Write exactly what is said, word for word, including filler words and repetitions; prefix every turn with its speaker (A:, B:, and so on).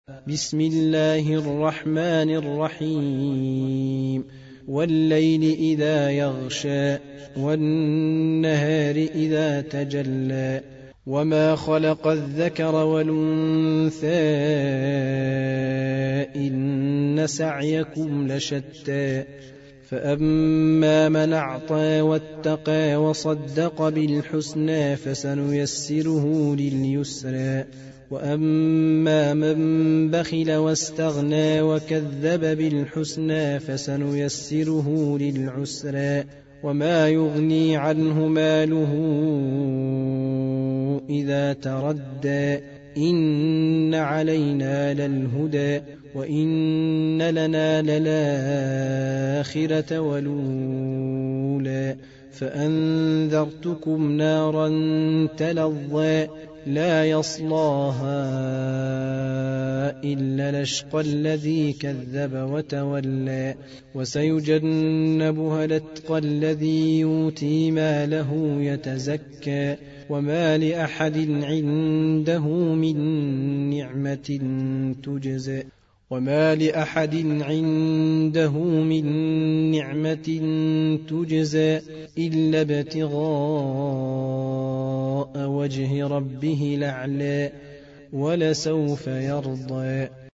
A: بسم الله الرحمن الرحيم والليل إذا يغشى والنهار إذا تجلى وما خلق الذكر والأنثى إن سعيكم لشتى فأما من أعطى واتقى وصدق بالحسنى فسنيسره لليسرى وأما من بخل واستغنى وكذب بالحسنى فسنيسره للعسرى وما يغني عنه ماله إذا تردى إن علينا للهدى وإن لنا للآخرة والأولى فأنذرتكم نارا تلظى لا يصلاها إلا الأشقى الذي كذب وتولى وسيجنبها الأتقى الذي يؤتي ماله يتزكى وما لأحد عنده من نعمة تجزى وما لأحد عنده من نعمة تجزى إلا ابتغاء وجه ربه الأعلى ولسوف يرضى.